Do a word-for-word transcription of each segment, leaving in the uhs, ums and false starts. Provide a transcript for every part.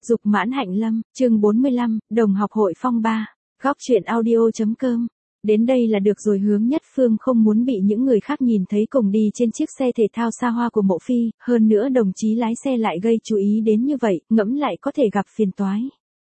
Dục mãn hạnh lâm, chương bốn mươi lăm, đồng học hội phong ba, góc truyện audio.com. Đến đây là được rồi. Hướng Nhất Phương không muốn bị những người khác nhìn thấy cùng đi trên chiếc xe thể thao xa hoa của Mộ Phi, hơn nữa đồng chí lái xe lại gây chú ý đến như vậy, ngẫm lại có thể gặp phiền toái.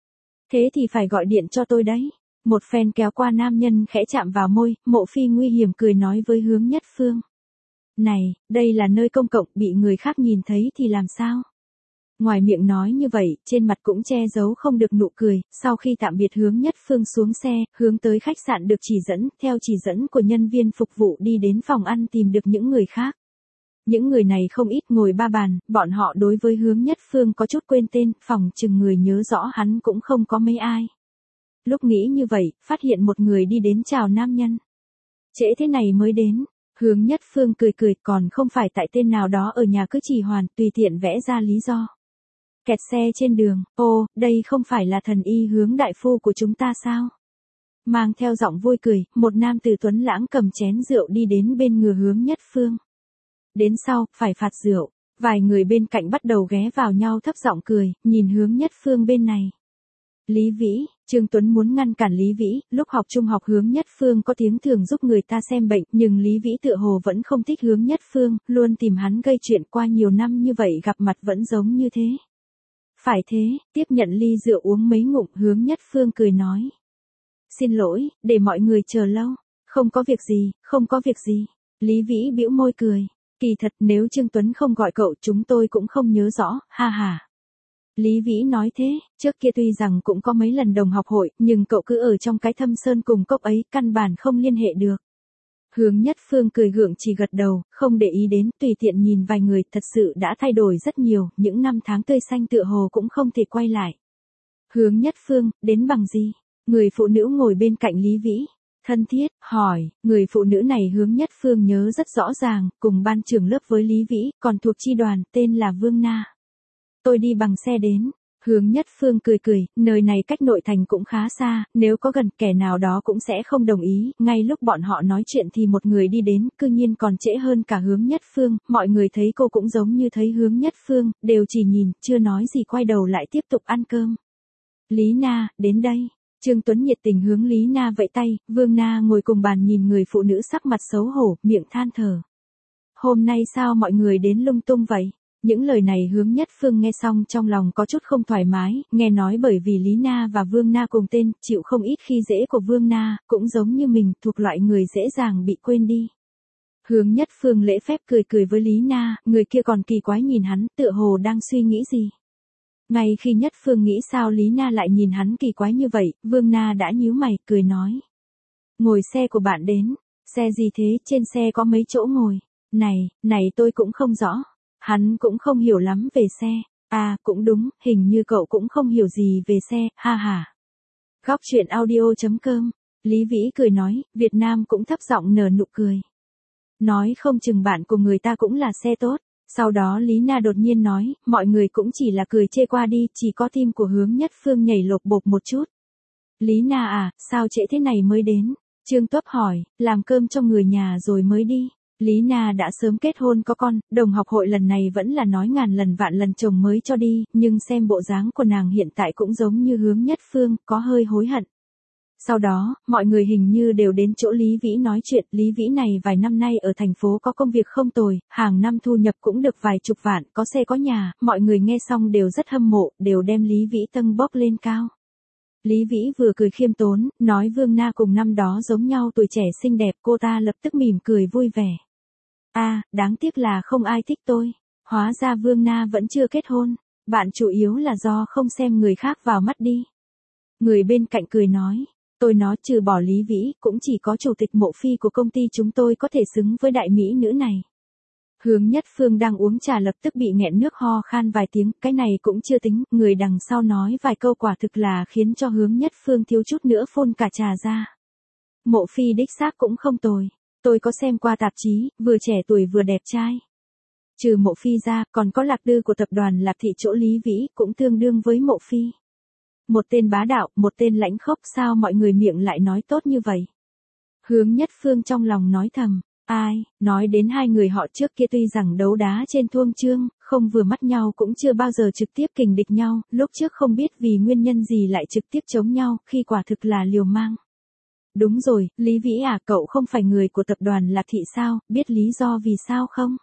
Thế thì phải gọi điện cho tôi đấy. Một phen kéo qua nam nhân khẽ chạm vào môi, Mộ Phi nguy hiểm cười nói với Hướng Nhất Phương. Này, đây là nơi công cộng, bị người khác nhìn thấy thì làm sao? Ngoài miệng nói như vậy, trên mặt cũng che giấu không được nụ cười. Sau khi tạm biệt Hướng Nhất Phương xuống xe, hướng tới khách sạn được chỉ dẫn, theo chỉ dẫn của nhân viên phục vụ đi đến phòng ăn tìm được những người khác. Những người này không ít, ngồi ba bàn, bọn họ đối với Hướng Nhất Phương có chút quên tên, phòng chừng người nhớ rõ hắn cũng không có mấy ai. Lúc nghĩ như vậy, phát hiện một người đi đến chào nam nhân. Trễ thế này mới đến. Hướng Nhất Phương cười cười, còn không phải tại tên nào đó ở nhà cứ trì hoãn, tùy tiện vẽ ra lý do. Kẹt xe trên đường, ô, đây không phải là thần y Hướng đại phu của chúng ta sao? Mang theo giọng vui cười, một nam tử tuấn lãng cầm chén rượu đi đến bên ngừa Hướng Nhất Phương. Đến sau, phải phạt rượu, vài người bên cạnh bắt đầu ghé vào nhau thấp giọng cười, nhìn Hướng Nhất Phương bên này. Lý Vĩ, Trương Tuấn muốn ngăn cản Lý Vĩ, lúc học trung học Hướng Nhất Phương có tiếng thường giúp người ta xem bệnh, nhưng Lý Vĩ tựa hồ vẫn không thích Hướng Nhất Phương, luôn tìm hắn gây chuyện, qua nhiều năm như vậy gặp mặt vẫn giống như thế. Phải thế, tiếp nhận ly rượu uống mấy ngụm, Hướng Nhất Phương cười nói. Xin lỗi, để mọi người chờ lâu. Không có việc gì, không có việc gì. Lý Vĩ bĩu môi cười. Kỳ thật nếu Trương Tuấn không gọi cậu chúng tôi cũng không nhớ rõ, ha ha. Lý Vĩ nói thế, trước kia tuy rằng cũng có mấy lần đồng học hội, nhưng cậu cứ ở trong cái thâm sơn cùng cốc ấy, căn bản không liên hệ được. Hướng Nhất Phương cười gượng chỉ gật đầu, không để ý đến, tùy tiện nhìn vài người, thật sự đã thay đổi rất nhiều, những năm tháng tươi xanh tựa hồ cũng không thể quay lại. Hướng Nhất Phương, đến bằng gì? Người phụ nữ ngồi bên cạnh Lý Vĩ, thân thiết, hỏi, người phụ nữ này Hướng Nhất Phương nhớ rất rõ ràng, cùng ban trưởng lớp với Lý Vĩ, còn thuộc chi đoàn, tên là Vương Na. Tôi đi bằng xe đến. Hướng Nhất Phương cười cười, nơi này cách nội thành cũng khá xa, nếu có gần kẻ nào đó cũng sẽ không đồng ý, ngay lúc bọn họ nói chuyện thì một người đi đến, cư nhiên còn trễ hơn cả Hướng Nhất Phương, mọi người thấy cô cũng giống như thấy Hướng Nhất Phương, đều chỉ nhìn, chưa nói gì quay đầu lại tiếp tục ăn cơm. Lý Na, đến đây. Trương Tuấn nhiệt tình hướng Lý Na vẫy tay, Vương Na ngồi cùng bàn nhìn người phụ nữ sắc mặt xấu hổ, miệng than thở. Hôm nay sao mọi người đến lung tung vậy? Những lời này Hướng Nhất Phương nghe xong trong lòng có chút không thoải mái, nghe nói bởi vì Lý Na và Vương Na cùng tên, chịu không ít khi dễ của Vương Na, cũng giống như mình, thuộc loại người dễ dàng bị quên đi. Hướng Nhất Phương lễ phép cười cười với Lý Na, người kia còn kỳ quái nhìn hắn, tựa hồ đang suy nghĩ gì. Ngay khi Nhất Phương nghĩ sao Lý Na lại nhìn hắn kỳ quái như vậy, Vương Na đã nhíu mày, cười nói. Ngồi xe của bạn đến, xe gì thế, trên xe có mấy chỗ ngồi, này, này tôi cũng không rõ. Hắn cũng không hiểu lắm về xe. À, cũng đúng, hình như cậu cũng không hiểu gì về xe, ha ha. Góc truyện audio.com. Lý Vĩ cười nói, Việt Nam cũng thấp giọng nở nụ cười. Nói không chừng bạn cùng người ta cũng là xe tốt. Sau đó Lý Na đột nhiên nói, mọi người cũng chỉ là cười chê qua đi, chỉ có tim của Hướng Nhất Phương nhảy lộp bộp một chút. Lý Na à, sao trễ thế này mới đến? Trương Tuấp hỏi, làm cơm cho người nhà rồi mới đi. Lý Na đã sớm kết hôn có con, đồng học hội lần này vẫn là nói ngàn lần vạn lần chồng mới cho đi, nhưng xem bộ dáng của nàng hiện tại cũng giống như Hướng Nhất Phương, có hơi hối hận. Sau đó, mọi người hình như đều đến chỗ Lý Vĩ nói chuyện, Lý Vĩ này vài năm nay ở thành phố có công việc không tồi, hàng năm thu nhập cũng được vài chục vạn, có xe có nhà, mọi người nghe xong đều rất hâm mộ, đều đem Lý Vĩ tâng bốc lên cao. Lý Vĩ vừa cười khiêm tốn, nói Vương Na cùng năm đó giống nhau tuổi trẻ xinh đẹp, cô ta lập tức mỉm cười vui vẻ. À, đáng tiếc là không ai thích tôi. Hóa ra Vương Na vẫn chưa kết hôn. Bạn chủ yếu là do không xem người khác vào mắt đi. Người bên cạnh cười nói. Tôi nói trừ bỏ Lý Vĩ, cũng chỉ có chủ tịch Mộ Phi của công ty chúng tôi có thể xứng với đại mỹ nữ này. Hướng Nhất Phương đang uống trà lập tức bị nghẹn nước ho khan vài tiếng. Cái này cũng chưa tính. Người đằng sau nói vài câu quả thực là khiến cho Hướng Nhất Phương thiếu chút nữa phun cả trà ra. Mộ Phi đích xác cũng không tồi. Tôi có xem qua tạp chí, vừa trẻ tuổi vừa đẹp trai. Trừ Mộ Phi ra, còn có Lạc Đư của tập đoàn Lạc Thị chỗ Lý Vĩ, cũng tương đương với Mộ Phi. Một tên bá đạo, một tên lãnh khốc, sao mọi người miệng lại nói tốt như vậy? Hướng Nhất Phương trong lòng nói thầm, ai, nói đến hai người họ trước kia tuy rằng đấu đá trên thuông chương, không vừa mắt nhau cũng chưa bao giờ trực tiếp kình địch nhau, lúc trước không biết vì nguyên nhân gì lại trực tiếp chống nhau, khi quả thực là liều mang. Đúng rồi, Lý Vĩ à, cậu không phải người của tập đoàn Lạc Thị sao, biết lý do vì sao không?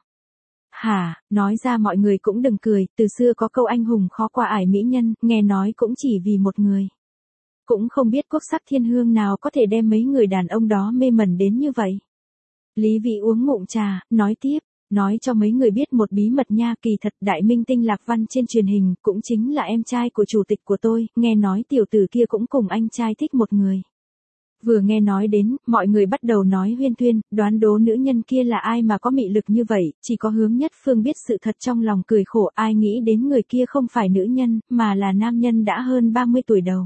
Hả, nói ra mọi người cũng đừng cười, từ xưa có câu anh hùng khó qua ải mỹ nhân, nghe nói cũng chỉ vì một người. Cũng không biết quốc sắc thiên hương nào có thể đem mấy người đàn ông đó mê mẩn đến như vậy. Lý Vĩ uống ngụm trà, nói tiếp, nói cho mấy người biết một bí mật nha, kỳ thật đại minh tinh Lạc Văn trên truyền hình cũng chính là em trai của chủ tịch của tôi, nghe nói tiểu tử kia cũng cùng anh trai thích một người. Vừa nghe nói đến, mọi người bắt đầu nói huyên thuyên, đoán đố nữ nhân kia là ai mà có mị lực như vậy, chỉ có Hướng Nhất Phương biết sự thật trong lòng cười khổ, ai nghĩ đến người kia không phải nữ nhân, mà là nam nhân đã hơn ba mươi tuổi đầu.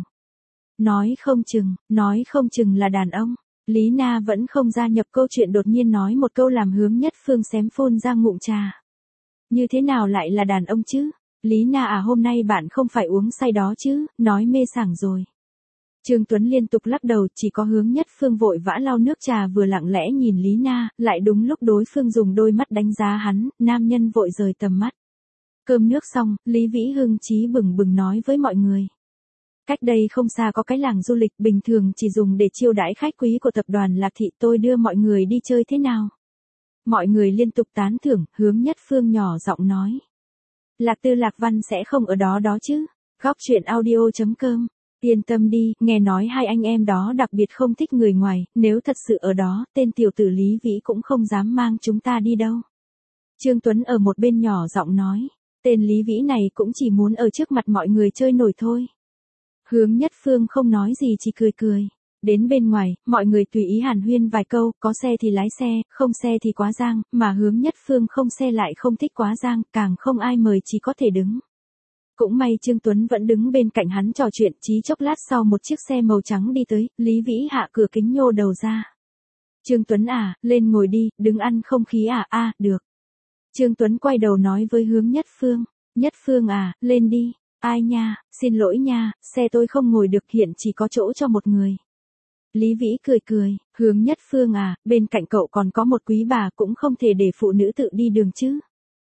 Nói không chừng, nói không chừng là đàn ông. Lý Na vẫn không gia nhập câu chuyện, đột nhiên nói một câu làm Hướng Nhất Phương xém phun ra ngụm trà. Như thế nào lại là đàn ông chứ? Lý Na à, hôm nay bạn không phải uống say đó chứ, nói mê sảng rồi. Trương Tuấn liên tục lắc đầu, chỉ có Hướng Nhất Phương vội vã lau nước trà vừa lặng lẽ nhìn Lý Na, lại đúng lúc đối phương dùng đôi mắt đánh giá hắn, nam nhân vội rời tầm mắt. Cơm nước xong, Lý Vĩ hưng chí bừng bừng nói với mọi người. Cách đây không xa có cái làng du lịch bình thường chỉ dùng để chiêu đãi khách quý của tập đoàn Lạc Thị, tôi đưa mọi người đi chơi thế nào? Mọi người liên tục tán thưởng, Hướng Nhất Phương nhỏ giọng nói. Lạc Tư Lạc Văn sẽ không ở đó đó chứ? Góc truyện audio chấm com. Yên tâm đi, nghe nói hai anh em đó đặc biệt không thích người ngoài, nếu thật sự ở đó, tên tiểu tử Lý Vĩ cũng không dám mang chúng ta đi đâu. Trương Tuấn ở một bên nhỏ giọng nói, tên Lý Vĩ này cũng chỉ muốn ở trước mặt mọi người chơi nổi thôi. Hướng Nhất Phương không nói gì, chỉ cười cười. Đến bên ngoài, mọi người tùy ý hàn huyên vài câu, có xe thì lái xe, không xe thì quá giang, mà Hướng Nhất Phương không xe lại không thích quá giang, càng không ai mời, chỉ có thể đứng. Cũng may Trương Tuấn vẫn đứng bên cạnh hắn trò chuyện, chí chốc lát sau một chiếc xe màu trắng đi tới, Lý Vĩ hạ cửa kính nhô đầu ra. Trương Tuấn à, lên ngồi đi, đứng ăn không khí à, a, à, được. Trương Tuấn quay đầu nói với Hướng Nhất Phương, Nhất Phương à, lên đi. Ai nha, xin lỗi nha, xe tôi không ngồi được, hiện chỉ có chỗ cho một người. Lý Vĩ cười cười, Hướng Nhất Phương à, bên cạnh cậu còn có một quý bà, cũng không thể để phụ nữ tự đi đường chứ.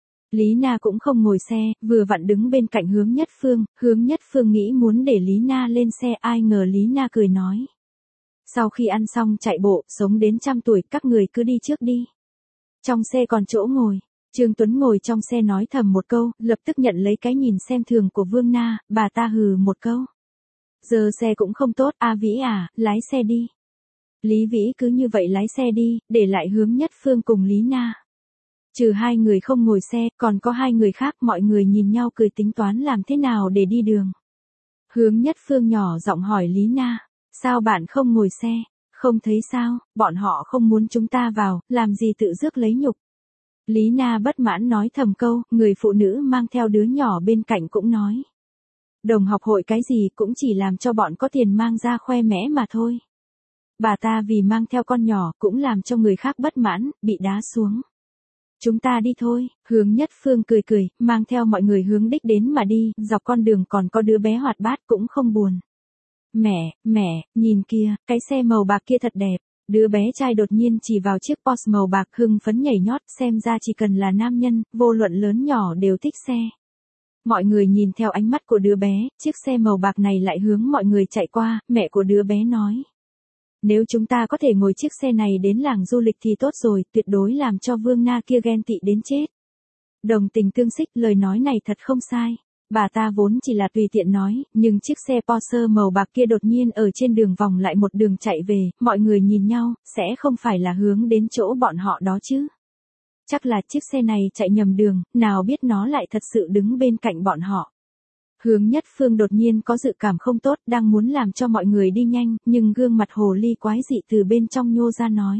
Lý Na cũng không ngồi xe, vừa vặn đứng bên cạnh Hướng Nhất Phương, Hướng Nhất Phương nghĩ muốn để Lý Na lên xe, ai ngờ Lý Na cười nói. Sau khi ăn xong chạy bộ, sống đến trăm tuổi, các người cứ đi trước đi. Trong xe còn chỗ ngồi. Trương Tuấn ngồi trong xe nói thầm một câu, lập tức nhận lấy cái nhìn xem thường của Vương Na, bà ta hừ một câu. Giờ xe cũng không tốt, A Vĩ à, lái xe đi. Lý Vĩ cứ như vậy lái xe đi, để lại Hướng Nhất Phương cùng Lý Na. Trừ hai người không ngồi xe, còn có hai người khác, mọi người nhìn nhau cười tính toán làm thế nào để đi đường. Hướng Nhất Phương nhỏ giọng hỏi Lý Na, sao bạn không ngồi xe, không thấy sao, bọn họ không muốn chúng ta vào, làm gì tự rước lấy nhục. Lý Na bất mãn nói thầm câu, người phụ nữ mang theo đứa nhỏ bên cạnh cũng nói. Đồng học hội cái gì cũng chỉ làm cho bọn có tiền mang ra khoe mẽ mà thôi. Bà ta vì mang theo con nhỏ cũng làm cho người khác bất mãn, bị đá xuống. Chúng ta đi thôi, Hướng Nhất Phương cười cười, mang theo mọi người hướng đích đến mà đi, dọc con đường còn có đứa bé hoạt bát cũng không buồn. Mẹ, mẹ, nhìn kia, cái xe màu bạc kia thật đẹp. Đứa bé trai đột nhiên chỉ vào chiếc Porsche màu bạc hưng phấn nhảy nhót, xem ra chỉ cần là nam nhân, vô luận lớn nhỏ đều thích xe. Mọi người nhìn theo ánh mắt của đứa bé, chiếc xe màu bạc này lại hướng mọi người chạy qua, mẹ của đứa bé nói. Nếu chúng ta có thể ngồi chiếc xe này đến làng du lịch thì tốt rồi, tuyệt đối làm cho Vương Na kia ghen tị đến chết. Đồng tình tương xích, lời nói này thật không sai. Bà ta vốn chỉ là tùy tiện nói, nhưng chiếc xe Porsche màu bạc kia đột nhiên ở trên đường vòng lại một đường chạy về, mọi người nhìn nhau, sẽ không phải là hướng đến chỗ bọn họ đó chứ. Chắc là chiếc xe này chạy nhầm đường, nào biết nó lại thật sự đứng bên cạnh bọn họ. Hướng Nhất Phương đột nhiên có dự cảm không tốt, đang muốn làm cho mọi người đi nhanh, nhưng gương mặt hồ ly quái dị từ bên trong nhô ra nói.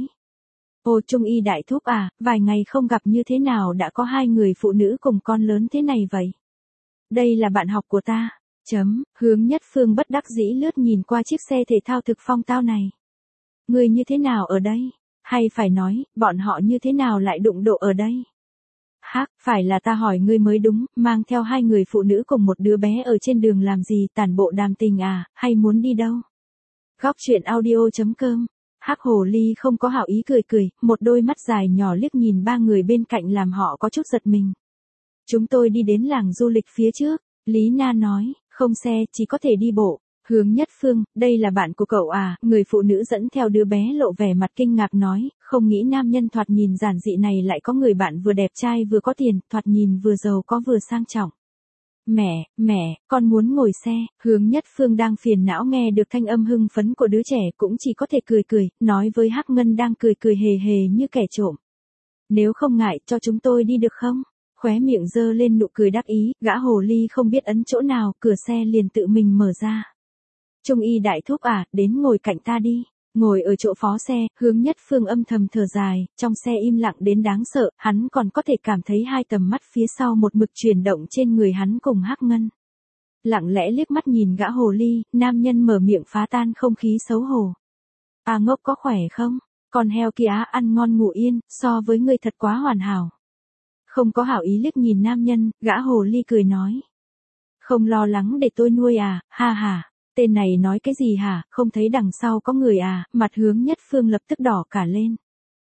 Ô Trung Y đại thúc à, vài ngày không gặp như thế nào đã có hai người phụ nữ cùng con lớn thế này vậy? Đây là bạn học của ta. Chấm, Hướng Nhất Phương bất đắc dĩ lướt nhìn qua chiếc xe thể thao thực phong tao này. Người như thế nào ở đây? Hay phải nói, bọn họ như thế nào lại đụng độ ở đây? Hắc, phải là ta hỏi ngươi mới đúng, mang theo hai người phụ nữ cùng một đứa bé ở trên đường làm gì, tản bộ đàm tình à, hay muốn đi đâu? Góc truyện audio chấm com. Hắc hồ ly không có hảo ý cười cười, một đôi mắt dài nhỏ liếc nhìn ba người bên cạnh làm họ có chút giật mình. Chúng tôi đi đến làng du lịch phía trước. Lý Na nói, không xe, chỉ có thể đi bộ. Hướng Nhất Phương, đây là bạn của cậu à, người phụ nữ dẫn theo đứa bé lộ vẻ mặt kinh ngạc nói, không nghĩ nam nhân thoạt nhìn giản dị này lại có người bạn vừa đẹp trai vừa có tiền, thoạt nhìn vừa giàu có vừa sang trọng. Mẹ, mẹ, con muốn ngồi xe. Hướng Nhất Phương đang phiền não nghe được thanh âm hưng phấn của đứa trẻ cũng chỉ có thể cười cười, nói với Hắc Ngân đang cười cười hề hề như kẻ trộm. Nếu không ngại cho chúng tôi đi được không? Khóe miệng giơ lên nụ cười đắc ý, gã hồ ly không biết ấn chỗ nào, cửa xe liền tự mình mở ra. Trung y đại thúc à, đến ngồi cạnh ta đi. Ngồi ở chỗ phó xe, Hướng Nhất Phương âm thầm thở dài, trong xe im lặng đến đáng sợ, hắn còn có thể cảm thấy hai tầm mắt phía sau một mực chuyển động trên người hắn cùng Hắc Ngân. Lặng lẽ liếc mắt nhìn gã hồ ly, nam nhân mở miệng phá tan không khí xấu hổ. À ngốc có khỏe không? Con heo kia ăn ngon ngủ yên, so với ngươi thật quá hoàn hảo. Không có hảo ý liếc nhìn nam nhân, gã hồ ly cười nói. Không lo lắng để tôi nuôi à, ha ha. Tên này nói cái gì hả, không thấy đằng sau có người à, mặt Hướng Nhất Phương lập tức đỏ cả lên.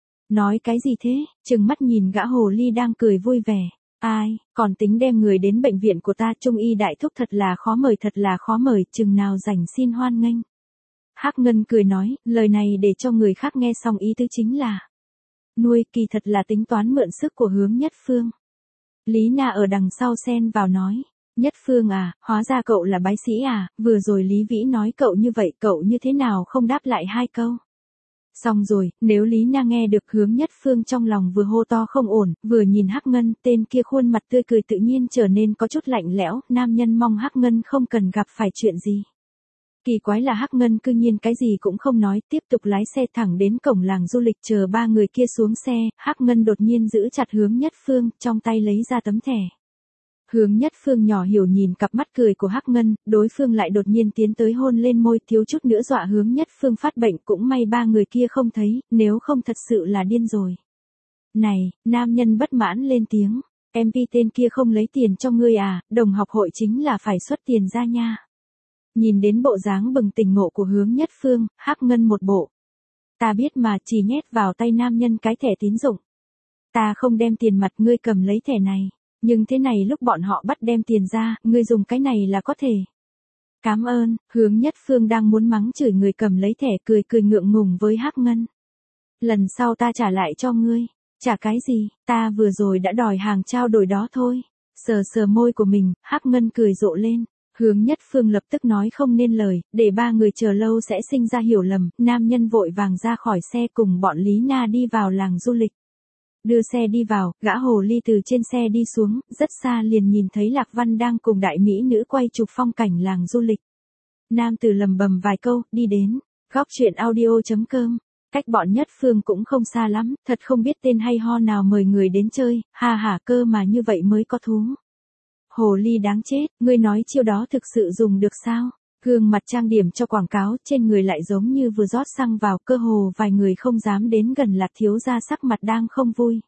Nói cái gì thế, trừng mắt nhìn gã hồ ly đang cười vui vẻ. Ai, còn tính đem người đến bệnh viện của ta, Trung y đại thúc thật là khó mời thật là khó mời, chừng nào rảnh xin hoan nghênh. Hắc Ngân cười nói, lời này để cho người khác nghe xong ý tứ chính là nuôi, kỳ thật là tính toán mượn sức của Hướng Nhất Phương. Lý Na ở đằng sau xen vào nói. Nhất Phương à, hóa ra cậu là bái sĩ à, vừa rồi Lý Vĩ nói cậu như vậy, cậu như thế nào không đáp lại hai câu. Xong rồi, nếu Lý Na nghe được Hướng Nhất Phương trong lòng vừa hô to không ổn, vừa nhìn Hắc Ngân, tên kia khuôn mặt tươi cười tự nhiên trở nên có chút lạnh lẽo, nam nhân mong Hắc Ngân không cần gặp phải chuyện gì. Kỳ quái là Hắc Ngân cư nhiên cái gì cũng không nói, tiếp tục lái xe thẳng đến cổng làng du lịch chờ ba người kia xuống xe, Hắc Ngân đột nhiên giữ chặt Hướng Nhất Phương, trong tay lấy ra tấm thẻ. Hướng Nhất Phương nhỏ hiểu nhìn cặp mắt cười của Hắc Ngân, đối phương lại đột nhiên tiến tới hôn lên môi, thiếu chút nữa dọa Hướng Nhất Phương phát bệnh, cũng may ba người kia không thấy, nếu không thật sự là điên rồi. Này, nam nhân bất mãn lên tiếng, em pi tên kia không lấy tiền cho ngươi à, đồng học hội chính là phải xuất tiền ra nha. Nhìn đến bộ dáng bừng tỉnh ngộ của Hướng Nhất Phương, Hắc Ngân một bộ. Ta biết mà, chỉ nhét vào tay nam nhân cái thẻ tín dụng. Ta không đem tiền mặt, ngươi cầm lấy thẻ này. Nhưng thế này lúc bọn họ bắt đem tiền ra, ngươi dùng cái này là có thể. Cảm ơn, Hướng Nhất Phương đang muốn mắng chửi người cầm lấy thẻ, cười cười ngượng ngùng với Hắc Ngân. Lần sau ta trả lại cho ngươi. Trả cái gì, ta vừa rồi đã đòi hàng trao đổi đó thôi. Sờ sờ môi của mình, Hắc Ngân cười rộ lên. Hướng Nhất Phương lập tức nói không nên lời, để ba người chờ lâu sẽ sinh ra hiểu lầm, nam nhân vội vàng ra khỏi xe cùng bọn Lý Na đi vào làng du lịch. Đưa xe đi vào, gã hồ ly từ trên xe đi xuống, rất xa liền nhìn thấy Lạc Văn đang cùng đại mỹ nữ quay chụp phong cảnh làng du lịch. Nam tử lầm bầm vài câu, đi đến, góc truyện audio chấm com. Cách bọn Nhất Phương cũng không xa lắm, thật không biết tên hay ho nào mời người đến chơi, ha ha cơ mà như vậy mới có thú. Hồ ly đáng chết, ngươi nói chiêu đó thực sự dùng được sao? Gương mặt trang điểm cho quảng cáo, trên người lại giống như vừa rót xăng vào, cơ hồ vài người không dám đến gần Lạc thiếu gia sắc mặt đang không vui.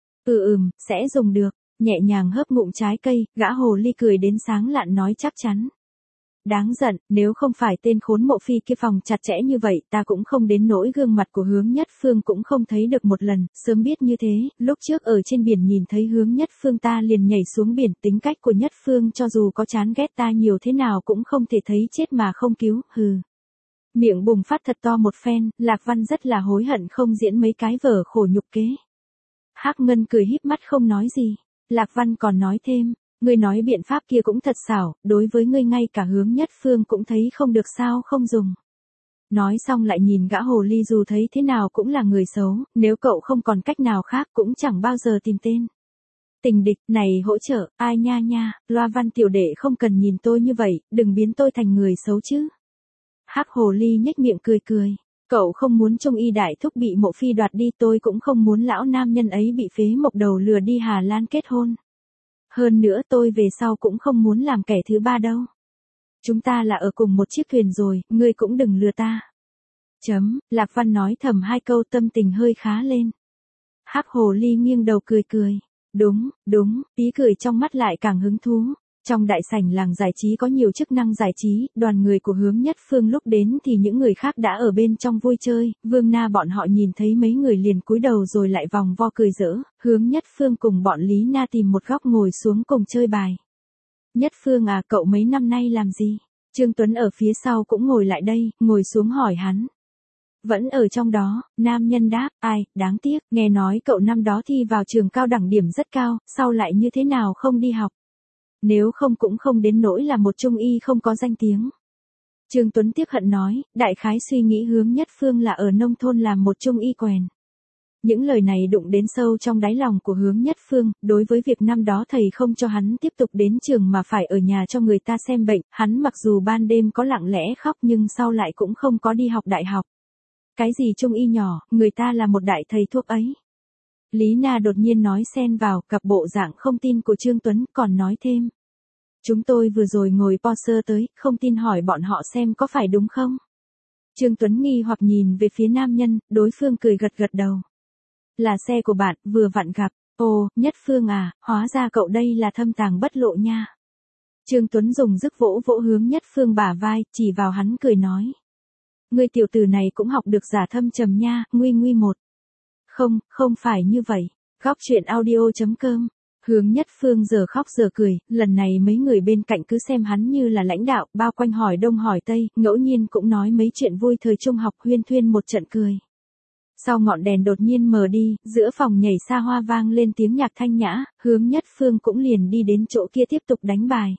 Ừ ừm, sẽ dùng được, nhẹ nhàng hớp ngụm trái cây, gã hồ ly cười đến sáng lạn nói chắc chắn. Đáng giận, nếu không phải tên khốn Mộ Phi kia phòng chặt chẽ như vậy, ta cũng không đến nỗi gương mặt của Hướng Nhất Phương cũng không thấy được một lần, sớm biết như thế, lúc trước ở trên biển nhìn thấy Hướng Nhất Phương ta liền nhảy xuống biển, tính cách của Nhất Phương cho dù có chán ghét ta nhiều thế nào cũng không thể thấy chết mà không cứu, hừ. Miệng bùng phát thật to một phen, Lạc Văn rất là hối hận không diễn mấy cái vở khổ nhục kế. Hắc Ngân cười híp mắt không nói gì, Lạc Văn còn nói thêm. Ngươi nói biện pháp kia cũng thật xảo, đối với ngươi ngay cả Hướng Nhất Phương cũng thấy không được sao không dùng. Nói xong lại nhìn gã hồ ly dù thấy thế nào cũng là người xấu, nếu cậu không còn cách nào khác cũng chẳng bao giờ tìm tên. Tình địch, này hỗ trợ, ai nha nha, Loa Văn tiểu đệ không cần nhìn tôi như vậy, đừng biến tôi thành người xấu chứ. Hắc hồ ly nhếch miệng cười cười, cậu không muốn Trung y đại thúc bị Mộ Phi đoạt đi, tôi cũng không muốn lão nam nhân ấy bị phế mộc đầu lừa đi Hà Lan kết hôn. Hơn nữa tôi về sau cũng không muốn làm kẻ thứ ba đâu. Chúng ta là ở cùng một chiếc thuyền rồi, ngươi cũng đừng lừa ta. Chấm, Lạc Văn nói thầm hai câu tâm tình hơi khá lên. Hắc hồ ly nghiêng đầu cười cười. Đúng, đúng, ý cười trong mắt lại càng hứng thú. Trong đại sảnh làng giải trí có nhiều chức năng giải trí, đoàn người của Hướng Nhất Phương lúc đến thì những người khác đã ở bên trong vui chơi, Vương Na bọn họ nhìn thấy mấy người liền cúi đầu rồi lại vòng vo cười giỡn. Hướng Nhất Phương cùng bọn Lý Na tìm một góc ngồi xuống cùng chơi bài. Nhất Phương à, cậu mấy năm nay làm gì? Trương Tuấn ở phía sau cũng ngồi lại đây, ngồi xuống hỏi hắn. Vẫn ở trong đó, nam nhân đáp, ai, đáng tiếc, nghe nói cậu năm đó thi vào trường cao đẳng điểm rất cao, sau lại như thế nào không đi học. Nếu không cũng không đến nỗi là một trung y không có danh tiếng. Trương Tuấn tiếc hận nói, đại khái suy nghĩ Hướng Nhất Phương là ở nông thôn làm một trung y quèn. Những lời này đụng đến sâu trong đáy lòng của Hướng Nhất Phương, đối với việc năm đó thầy không cho hắn tiếp tục đến trường mà phải ở nhà cho người ta xem bệnh, hắn mặc dù ban đêm có lặng lẽ khóc nhưng sau lại cũng không có đi học đại học. Cái gì trung y nhỏ, người ta là một đại thầy thuốc ấy. Lý Na đột nhiên nói xen vào, cặp bộ dạng không tin của Trương Tuấn, còn nói thêm. Chúng tôi vừa rồi ngồi Porsche tới, không tin hỏi bọn họ xem có phải đúng không? Trương Tuấn nghi hoặc nhìn về phía nam nhân, đối phương cười gật gật đầu. Là xe của bạn, vừa vặn gặp. Ồ, Nhất Phương à, hóa ra cậu đây là thâm tàng bất lộ nha. Trương Tuấn dùng sức vỗ vỗ Hướng Nhất Phương bả vai, chỉ vào hắn cười nói. Ngươi tiểu tử này cũng học được giả thâm trầm nha, nguy nguy một. Không, không phải như vậy. Góc truyện audio chấm com. Hướng Nhất Phương giờ khóc giờ cười, lần này mấy người bên cạnh cứ xem hắn như là lãnh đạo, bao quanh hỏi đông hỏi tây, ngẫu nhiên cũng nói mấy chuyện vui thời trung học huyên thuyên một trận cười. Sau ngọn đèn đột nhiên mờ đi, giữa phòng nhảy xa hoa vang lên tiếng nhạc thanh nhã, Hướng Nhất Phương cũng liền đi đến chỗ kia tiếp tục đánh bài.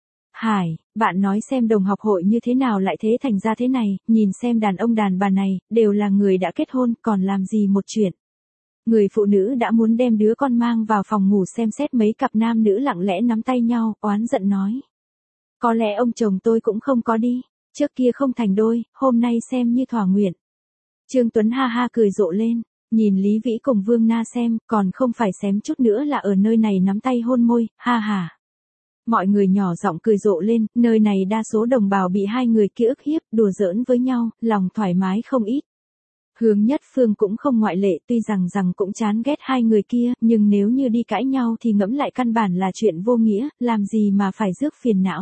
Hải, bạn nói xem đồng học hội như thế nào lại thế thành ra thế này, nhìn xem đàn ông đàn bà này, đều là người đã kết hôn, còn làm gì một chuyện. Người phụ nữ đã muốn đem đứa con mang vào phòng ngủ xem xét mấy cặp nam nữ lặng lẽ nắm tay nhau, oán giận nói. Có lẽ ông chồng tôi cũng không có đi, trước kia không thành đôi, hôm nay xem như thỏa nguyện. Trương Tuấn ha ha cười rộ lên, nhìn Lý Vĩ cùng Vương Na xem, còn không phải xém chút nữa là ở nơi này nắm tay hôn môi, ha ha. Mọi người nhỏ giọng cười rộ lên, nơi này đa số đồng bào bị hai người kia ức hiếp, đùa giỡn với nhau, lòng thoải mái không ít. Hướng Nhất Phương cũng không ngoại lệ, tuy rằng rằng cũng chán ghét hai người kia, nhưng nếu như đi cãi nhau thì ngẫm lại căn bản là chuyện vô nghĩa, làm gì mà phải rước phiền não.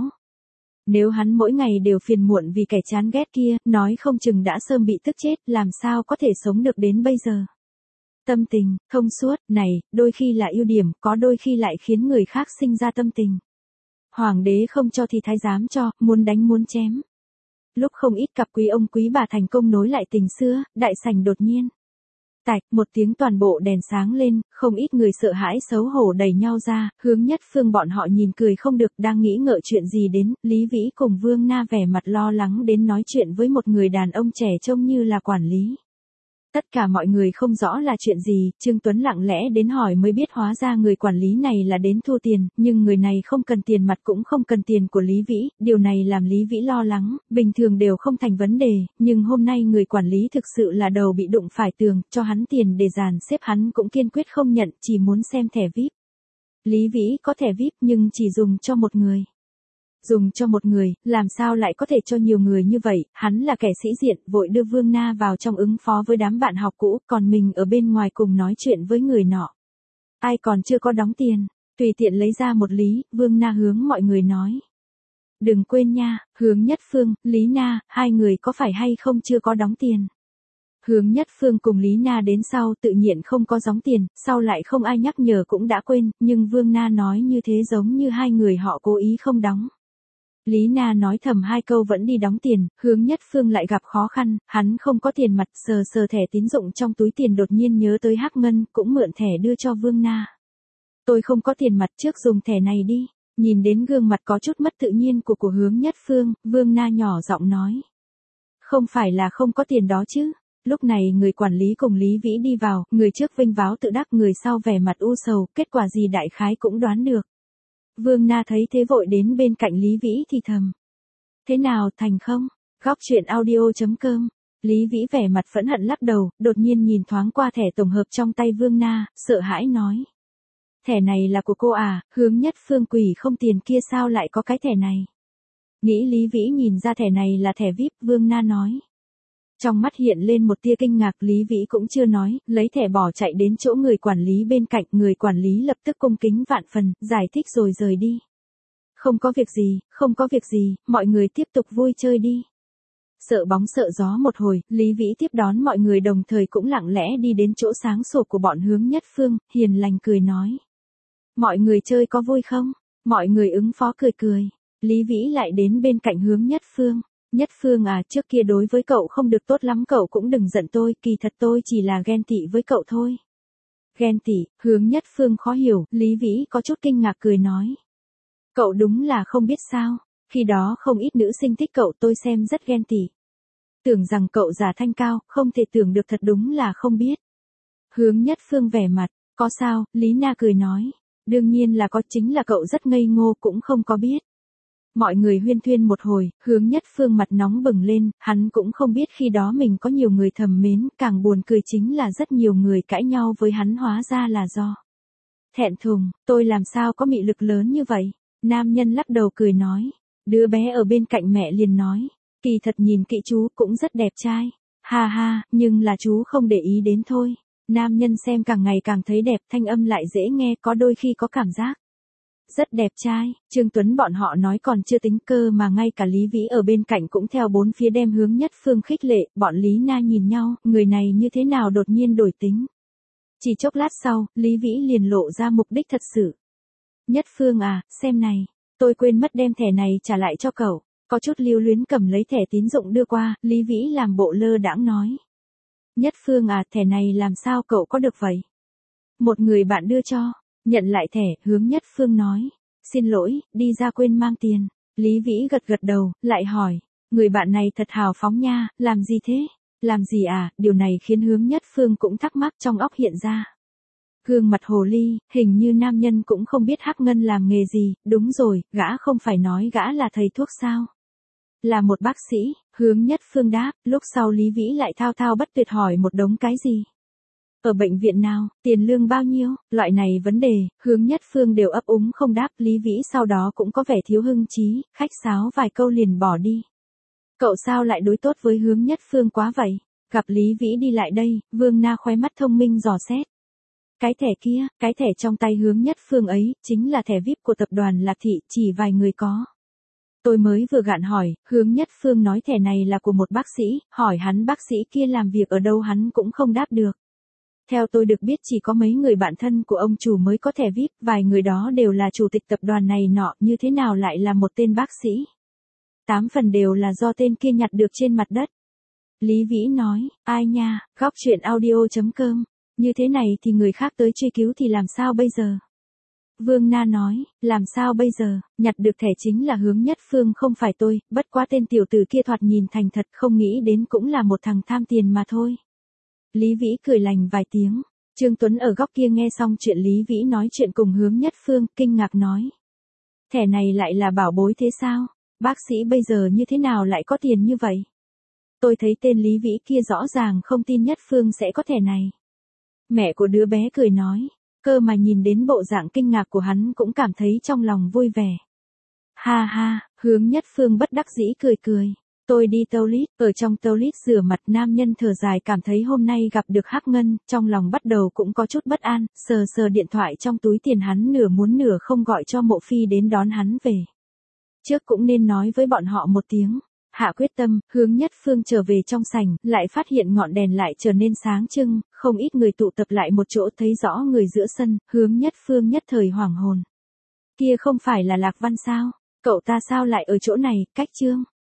Nếu hắn mỗi ngày đều phiền muộn vì kẻ chán ghét kia, nói không chừng đã sớm bị tức chết, làm sao có thể sống được đến bây giờ. Tâm tình, thông suốt, này, đôi khi là ưu điểm, có đôi khi lại khiến người khác sinh ra tâm tình. Hoàng đế không cho thì thái giám cho, muốn đánh muốn chém. Lúc không ít cặp quý ông quý bà thành công nối lại tình xưa, đại sảnh đột nhiên. Tạch, một tiếng toàn bộ đèn sáng lên, không ít người sợ hãi xấu hổ đẩy nhau ra, Hướng Nhất Phương bọn họ nhìn cười không được, đang nghĩ ngợi chuyện gì đến, Lý Vĩ cùng Vương Na vẻ mặt lo lắng đến nói chuyện với một người đàn ông trẻ trông như là quản lý. Tất cả mọi người không rõ là chuyện gì, Trương Tuấn lặng lẽ đến hỏi mới biết hóa ra người quản lý này là đến thu tiền, nhưng người này không cần tiền mặt cũng không cần tiền của Lý Vĩ, điều này làm Lý Vĩ lo lắng, bình thường đều không thành vấn đề, nhưng hôm nay người quản lý thực sự là đầu bị đụng phải tường, cho hắn tiền để dàn xếp hắn cũng kiên quyết không nhận, chỉ muốn xem thẻ vi ai pi. Lý Vĩ có thẻ vi ai pi nhưng chỉ dùng cho một người. Dùng cho một người, làm sao lại có thể cho nhiều người như vậy, hắn là kẻ sĩ diện, vội đưa Vương Na vào trong ứng phó với đám bạn học cũ, còn mình ở bên ngoài cùng nói chuyện với người nọ. Ai còn chưa có đóng tiền, tùy tiện lấy ra một lý, Vương Na hướng mọi người nói. Đừng quên nha, Hướng Nhất Phương, Lý Na, hai người có phải hay không chưa có đóng tiền. Hướng Nhất Phương cùng Lý Na đến sau tự nhiên không có đóng tiền, sau lại không ai nhắc nhở cũng đã quên, nhưng Vương Na nói như thế giống như hai người họ cố ý không đóng. Lý Na nói thầm hai câu vẫn đi đóng tiền, Hướng Nhất Phương lại gặp khó khăn, hắn không có tiền mặt, sờ sờ thẻ tín dụng trong túi tiền đột nhiên nhớ tới Hắc Ngân, cũng mượn thẻ đưa cho Vương Na. Tôi không có tiền mặt trước dùng thẻ này đi, nhìn đến gương mặt có chút mất tự nhiên của của Hướng Nhất Phương, Vương Na nhỏ giọng nói. Không phải là không có tiền đó chứ. Lúc này người quản lý cùng Lý Vĩ đi vào, người trước vinh váo tự đắc người sau vẻ mặt u sầu, kết quả gì đại khái cũng đoán được. Vương Na thấy thế vội đến bên cạnh Lý Vĩ thì thầm. Thế nào, thành không? Góc truyện audio chấm com. Lý Vĩ vẻ mặt phẫn hận lắc đầu, đột nhiên nhìn thoáng qua thẻ tổng hợp trong tay Vương Na, sợ hãi nói. Thẻ này là của cô à, Hướng Nhất Phương quỷ không tiền kia sao lại có cái thẻ này? Nghĩ Lý Vĩ nhìn ra thẻ này là thẻ vi ai pi, Vương Na nói. Trong mắt hiện lên một tia kinh ngạc, Lý Vĩ cũng chưa nói, lấy thẻ bỏ chạy đến chỗ người quản lý bên cạnh, người quản lý lập tức cung kính vạn phần, giải thích rồi rời đi. Không có việc gì, không có việc gì, mọi người tiếp tục vui chơi đi. Sợ bóng sợ gió một hồi, Lý Vĩ tiếp đón mọi người đồng thời cũng lặng lẽ đi đến chỗ sáng sủa của bọn Hướng Nhất Phương, hiền lành cười nói. Mọi người chơi có vui không? Mọi người ứng phó cười cười. Lý Vĩ lại đến bên cạnh Hướng Nhất Phương. Nhất Phương à, trước kia đối với cậu không được tốt lắm, cậu cũng đừng giận tôi, kỳ thật tôi chỉ là ghen tị với cậu thôi. Ghen tị? Hướng Nhất Phương khó hiểu, Lý Vĩ có chút kinh ngạc cười nói. Cậu đúng là không biết sao, khi đó không ít nữ sinh thích cậu, tôi xem rất ghen tị. Tưởng rằng cậu giả thanh cao, không thể tưởng được, thật đúng là không biết. Hướng Nhất Phương vẻ mặt, có sao, Lý Na cười nói. Đương nhiên là có, chính là cậu rất ngây ngô cũng không có biết. Mọi người huyên thuyên một hồi, Hướng Nhất Phương mặt nóng bừng lên, hắn cũng không biết khi đó mình có nhiều người thầm mến, càng buồn cười chính là rất nhiều người cãi nhau với hắn hóa ra là do. Thẹn thùng, tôi làm sao có mị lực lớn như vậy? Nam nhân lắc đầu cười nói. Đứa bé ở bên cạnh mẹ liền nói. Kỳ thật nhìn kỹ chú cũng rất đẹp trai. Ha ha, nhưng là chú không để ý đến thôi. Nam nhân xem càng ngày càng thấy đẹp, thanh âm lại dễ nghe, có đôi khi có cảm giác. Rất đẹp trai, Trương Tuấn bọn họ nói còn chưa tính cơ mà ngay cả Lý Vĩ ở bên cạnh cũng theo bốn phía đem Hướng Nhất Phương khích lệ, bọn Lý Na nhìn nhau, người này như thế nào đột nhiên đổi tính. Chỉ chốc lát sau, Lý Vĩ liền lộ ra mục đích thật sự. Nhất Phương à, xem này, tôi quên mất đem thẻ này trả lại cho cậu, có chút lưu luyến cầm lấy thẻ tín dụng đưa qua, Lý Vĩ làm bộ lơ đãng nói. Nhất Phương à, thẻ này làm sao cậu có được vậy? Một người bạn đưa cho. Nhận lại thẻ, Hướng Nhất Phương nói. Xin lỗi, đi ra quên mang tiền. Lý Vĩ gật gật đầu, lại hỏi. Người bạn này thật hào phóng nha, làm gì thế? Làm gì à? Điều này khiến Hướng Nhất Phương cũng thắc mắc, trong óc hiện ra. Gương mặt hồ ly, hình như nam nhân cũng không biết Hắc Ngân làm nghề gì. Đúng rồi, gã không phải nói gã là thầy thuốc sao? Là một bác sĩ, Hướng Nhất Phương đáp. Lúc sau Lý Vĩ lại thao thao bất tuyệt hỏi một đống cái gì? Ở bệnh viện nào, tiền lương bao nhiêu, loại này vấn đề, Hướng Nhất Phương đều ấp úng không đáp. Lý Vĩ sau đó cũng có vẻ thiếu hưng trí, khách sáo vài câu liền bỏ đi. Cậu sao lại đối tốt với Hướng Nhất Phương quá vậy? Gặp Lý Vĩ đi lại đây, Vương Na khóe mắt thông minh dò xét. Cái thẻ kia, cái thẻ trong tay Hướng Nhất Phương ấy, chính là thẻ vi ai pi của tập đoàn Lạc Thị, chỉ vài người có. Tôi mới vừa gạn hỏi, Hướng Nhất Phương nói thẻ này là của một bác sĩ, hỏi hắn bác sĩ kia làm việc ở đâu hắn cũng không đáp được. Theo tôi được biết chỉ có mấy người bạn thân của ông chủ mới có thẻ vi ai pi, vài người đó đều là chủ tịch tập đoàn này nọ, như thế nào lại là một tên bác sĩ? Tám phần đều là do tên kia nhặt được trên mặt đất. Lý Vĩ nói, ai nha, góc chuyện audio chấm com, như thế này thì người khác tới truy cứu thì làm sao bây giờ? Vương Na nói, làm sao bây giờ, nhặt được thẻ chính là Hướng Nhất Phương không phải tôi, bất quá tên tiểu tử kia thoạt nhìn thành thật, không nghĩ đến cũng là một thằng tham tiền mà thôi. Lý Vĩ cười lành vài tiếng, Trương Tuấn ở góc kia nghe xong chuyện Lý Vĩ nói chuyện cùng Hướng Nhất Phương, kinh ngạc nói. Thẻ này lại là bảo bối thế sao? Bác sĩ bây giờ như thế nào lại có tiền như vậy? Tôi thấy tên Lý Vĩ kia rõ ràng không tin Nhất Phương sẽ có thẻ này. Mẹ của đứa bé cười nói, cơ mà nhìn đến bộ dạng kinh ngạc của hắn cũng cảm thấy trong lòng vui vẻ. Ha ha, Hướng Nhất Phương bất đắc dĩ cười cười. Tôi đi toilet, ở trong toilet rửa mặt, nam nhân thở dài cảm thấy hôm nay gặp được Hắc Ngân, trong lòng bắt đầu cũng có chút bất an, sờ sờ điện thoại trong túi tiền hắn nửa muốn nửa không gọi cho Mộ Phi đến đón hắn về. Trước cũng nên nói với bọn họ một tiếng. Hạ quyết tâm, Hướng Nhất Phương trở về trong sảnh, lại phát hiện ngọn đèn lại trở nên sáng trưng, không ít người tụ tập lại một chỗ thấy rõ người giữa sân, Hướng Nhất Phương nhất thời hoảng hồn. Kia không phải là Lạc Văn sao? Cậu ta sao lại ở chỗ này, cách Trương?